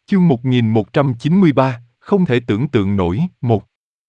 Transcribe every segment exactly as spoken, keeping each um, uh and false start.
Chương một nghìn một trăm chín mươi ba, không thể tưởng tượng nổi. Một.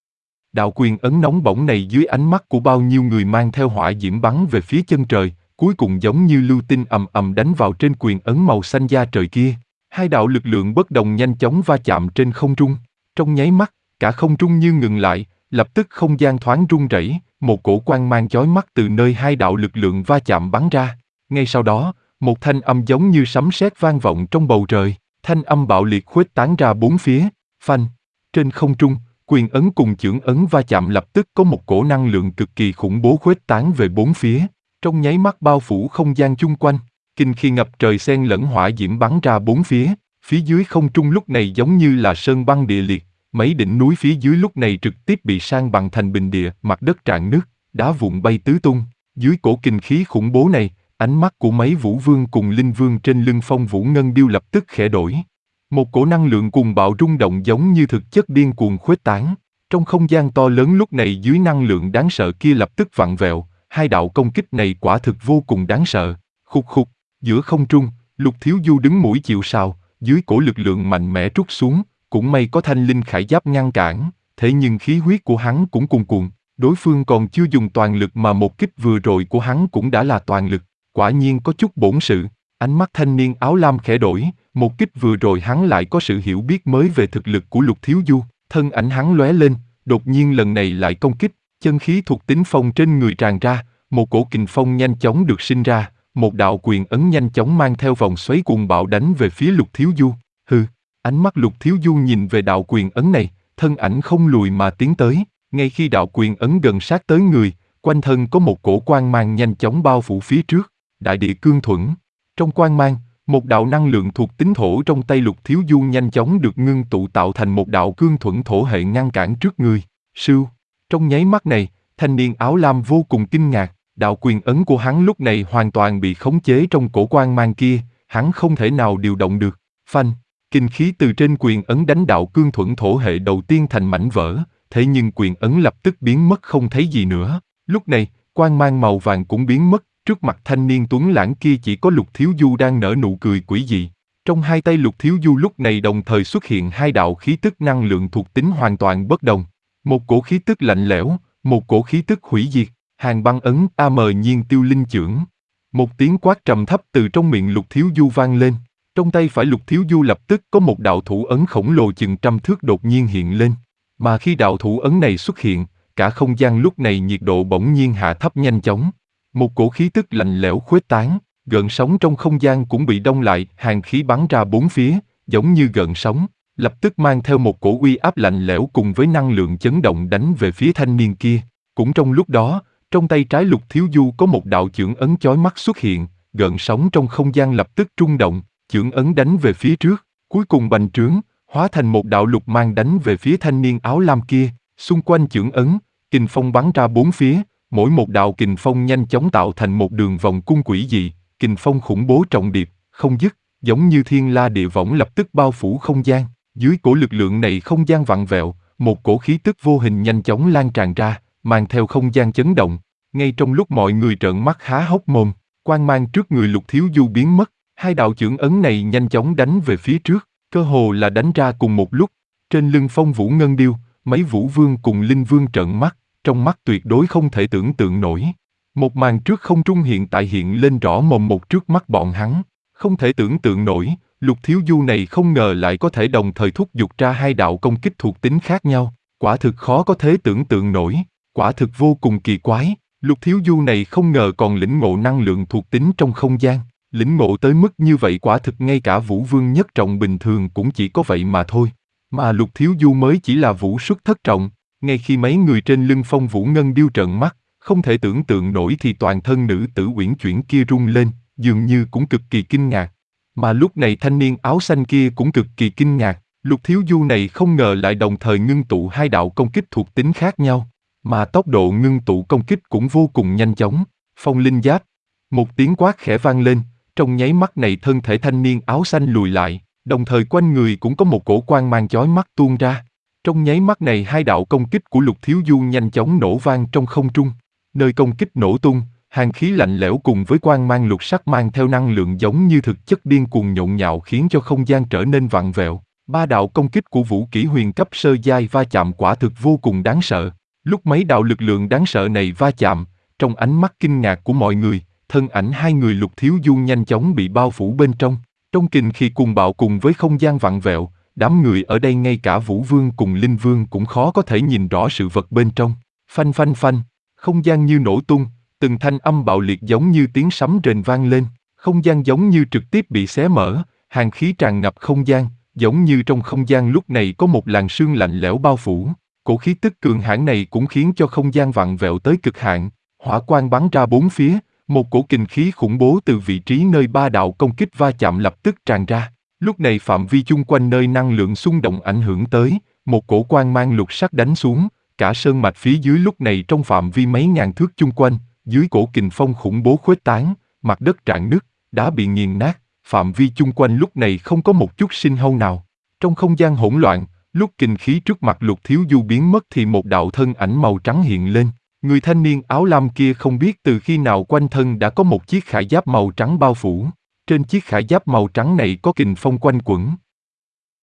Đạo quyền ấn nóng bỏng này dưới ánh mắt của bao nhiêu người mang theo hỏa diễm bắn về phía chân trời, cuối cùng giống như lưu tinh ầm ầm đánh vào trên quyền ấn màu xanh da trời kia. Hai đạo lực lượng bất đồng nhanh chóng va chạm trên không trung. Trong nháy mắt, cả không trung như ngừng lại, lập tức không gian thoáng rung rẩy, một cổ quang mang chói mắt từ nơi hai đạo lực lượng va chạm bắn ra. Ngay sau đó, một thanh âm giống như sấm sét vang vọng trong bầu trời. Thanh âm bạo liệt khuếch tán ra bốn phía, phanh. Trên không trung, quyền ấn cùng chưởng ấn va chạm lập tức có một cổ năng lượng cực kỳ khủng bố khuếch tán về bốn phía, trong nháy mắt bao phủ không gian chung quanh. Kinh khí ngập trời xen lẫn hỏa diễm bắn ra bốn phía, phía dưới không trung lúc này giống như là sơn băng địa liệt, mấy đỉnh núi phía dưới lúc này trực tiếp bị san bằng thành bình địa, mặt đất rạn nứt, đá vụn bay tứ tung. Dưới cổ kinh khí khủng bố này, ánh mắt của mấy vũ vương cùng linh vương trên lưng Phong Vũ Ngân Điêu lập tức khẽ đổi. Một cổ năng lượng cuồng bạo rung động giống như thực chất điên cuồng khuếch tán. Trong không gian to lớn lúc này dưới năng lượng đáng sợ kia lập tức vặn vẹo, hai đạo công kích này quả thực vô cùng đáng sợ. Khục khục, giữa không trung, Lục Thiếu Du đứng mũi chịu sào, dưới cổ lực lượng mạnh mẽ trút xuống, cũng may có thanh linh khải giáp ngăn cản, thế nhưng khí huyết của hắn cũng cuồn cuộn, đối phương còn chưa dùng toàn lực mà một kích vừa rồi của hắn cũng đã là toàn lực. Quả nhiên có chút bổn sự, ánh mắt thanh niên áo lam khẽ đổi, một kích vừa rồi hắn lại có sự hiểu biết mới về thực lực của Lục Thiếu Du, thân ảnh hắn lóe lên, đột nhiên lần này lại công kích, chân khí thuộc tính phong trên người tràn ra, một cổ kình phong nhanh chóng được sinh ra, một đạo quyền ấn nhanh chóng mang theo vòng xoáy cuồng bạo đánh về phía Lục Thiếu Du. Hừ, ánh mắt Lục Thiếu Du nhìn về đạo quyền ấn này, thân ảnh không lùi mà tiến tới, ngay khi đạo quyền ấn gần sát tới người, quanh thân có một cổ quang mang nhanh chóng bao phủ phía trước. Đại địa cương thuẫn. Trong quang mang, một đạo năng lượng thuộc tính thổ trong tay Lục Thiếu Du nhanh chóng được ngưng tụ tạo thành một đạo cương thuẫn thổ hệ ngăn cản trước người. Sưu. Trong nháy mắt này, thanh niên áo lam vô cùng kinh ngạc, đạo quyền ấn của hắn lúc này hoàn toàn bị khống chế trong cổ quang mang kia, hắn không thể nào điều động được. Phanh. Kinh khí từ trên quyền ấn đánh đạo cương thuẫn thổ hệ đầu tiên thành mảnh vỡ, thế nhưng quyền ấn lập tức biến mất không thấy gì nữa. Lúc này, quang mang màu vàng cũng biến mất. Trước mặt thanh niên tuấn lãng kia chỉ có Lục Thiếu Du đang nở nụ cười quỷ dị. Trong hai tay Lục Thiếu Du lúc này đồng thời xuất hiện hai đạo khí tức năng lượng thuộc tính hoàn toàn bất đồng. Một cổ khí tức lạnh lẽo, một cổ khí tức hủy diệt, hàng băng ấn A mờ nhiên tiêu linh chưởng. Một tiếng quát trầm thấp từ trong miệng Lục Thiếu Du vang lên. Trong tay phải Lục Thiếu Du lập tức có một đạo thủ ấn khổng lồ chừng trăm thước đột nhiên hiện lên. Mà khi đạo thủ ấn này xuất hiện, cả không gian lúc này nhiệt độ bỗng nhiên hạ thấp nhanh chóng. Một cổ khí tức lạnh lẽo khuếch tán, gợn sóng trong không gian cũng bị đông lại, hàn khí bắn ra bốn phía, giống như gợn sóng, lập tức mang theo một cổ uy áp lạnh lẽo cùng với năng lượng chấn động đánh về phía thanh niên kia. Cũng trong lúc đó, trong tay trái Lục Thiếu Du có một đạo chưởng ấn chói mắt xuất hiện, gợn sóng trong không gian lập tức rung động, chưởng ấn đánh về phía trước, cuối cùng bành trướng, hóa thành một đạo lục mang đánh về phía thanh niên áo lam kia, xung quanh chưởng ấn, kình phong bắn ra bốn phía. Mỗi một đạo kình phong nhanh chóng tạo thành một đường vòng cung quỷ dị, kình phong khủng bố trọng điệp, không dứt, giống như thiên la địa võng lập tức bao phủ không gian. Dưới cổ lực lượng này không gian vặn vẹo, một cổ khí tức vô hình nhanh chóng lan tràn ra, mang theo không gian chấn động. Ngay trong lúc mọi người trợn mắt há hốc mồm, quang mang trước người Lục Thiếu Du biến mất, hai đạo chưởng ấn này nhanh chóng đánh về phía trước, cơ hồ là đánh ra cùng một lúc. Trên lưng Phong Vũ Ngân Điêu, mấy vũ vương cùng linh vương trợn mắt. Trong mắt tuyệt đối không thể tưởng tượng nổi. Một màn trước không trung hiện tại hiện lên rõ mồn một trước mắt bọn hắn. Không thể tưởng tượng nổi, Lục Thiếu Du này không ngờ lại có thể đồng thời thúc giục ra hai đạo công kích thuộc tính khác nhau. Quả thực khó có thể tưởng tượng nổi, quả thực vô cùng kỳ quái. Lục Thiếu Du này không ngờ còn lĩnh ngộ năng lượng thuộc tính trong không gian. Lĩnh ngộ tới mức như vậy quả thực ngay cả vũ vương nhất trọng bình thường cũng chỉ có vậy mà thôi. Mà Lục Thiếu Du mới chỉ là vũ xuất thất trọng. Ngay khi mấy người trên lưng Phong Vũ Ngân Điêu trợn mắt, không thể tưởng tượng nổi thì toàn thân nữ tử uyển chuyển kia rung lên, dường như cũng cực kỳ kinh ngạc. Mà lúc này thanh niên áo xanh kia cũng cực kỳ kinh ngạc, Lục Thiếu Du này không ngờ lại đồng thời ngưng tụ hai đạo công kích thuộc tính khác nhau, mà tốc độ ngưng tụ công kích cũng vô cùng nhanh chóng. Phong linh giáp, một tiếng quát khẽ vang lên, trong nháy mắt này thân thể thanh niên áo xanh lùi lại, đồng thời quanh người cũng có một cổ quang mang chói mắt tuôn ra. Trong nháy mắt này hai đạo công kích của Lục Thiếu Du nhanh chóng nổ vang trong không trung. Nơi công kích nổ tung, hàn khí lạnh lẽo cùng với quang mang lục sắc mang theo năng lượng giống như thực chất điên cuồng nhộn nhạo khiến cho không gian trở nên vặn vẹo. Ba đạo công kích của vũ kỹ huyền cấp sơ giai va chạm quả thực vô cùng đáng sợ. Lúc mấy đạo lực lượng đáng sợ này va chạm, trong ánh mắt kinh ngạc của mọi người, thân ảnh hai người Lục Thiếu Du nhanh chóng bị bao phủ bên trong. Trong kình khí cuồng bạo cùng với không gian vặn vẹo, đám người ở đây ngay cả Vũ Vương cùng Linh Vương cũng khó có thể nhìn rõ sự vật bên trong. Phanh phanh phanh, không gian như nổ tung, từng thanh âm bạo liệt giống như tiếng sấm rền vang lên, không gian giống như trực tiếp bị xé mở, hàn khí tràn ngập không gian, giống như trong không gian lúc này có một làn sương lạnh lẽo bao phủ. Cổ khí tức cường hãn này cũng khiến cho không gian vặn vẹo tới cực hạn, hỏa quang bắn ra bốn phía, một cổ kình khí khủng bố từ vị trí nơi ba đạo công kích va chạm lập tức tràn ra. Lúc này phạm vi chung quanh nơi năng lượng xung động ảnh hưởng tới, một cổ quang mang lục sắc đánh xuống, cả sơn mạch phía dưới lúc này trong phạm vi mấy ngàn thước chung quanh, dưới cổ kình phong khủng bố khuếch tán, mặt đất rạn nứt, đá bị nghiền nát, phạm vi chung quanh lúc này không có một chút sinh hâu nào. Trong không gian hỗn loạn, lúc kình khí trước mặt Lục Thiếu Du biến mất thì một đạo thân ảnh màu trắng hiện lên. Người thanh niên áo lam kia không biết từ khi nào quanh thân đã có một chiếc khải giáp màu trắng bao phủ. Trên chiếc khải giáp màu trắng này có kình phong quanh quẩn,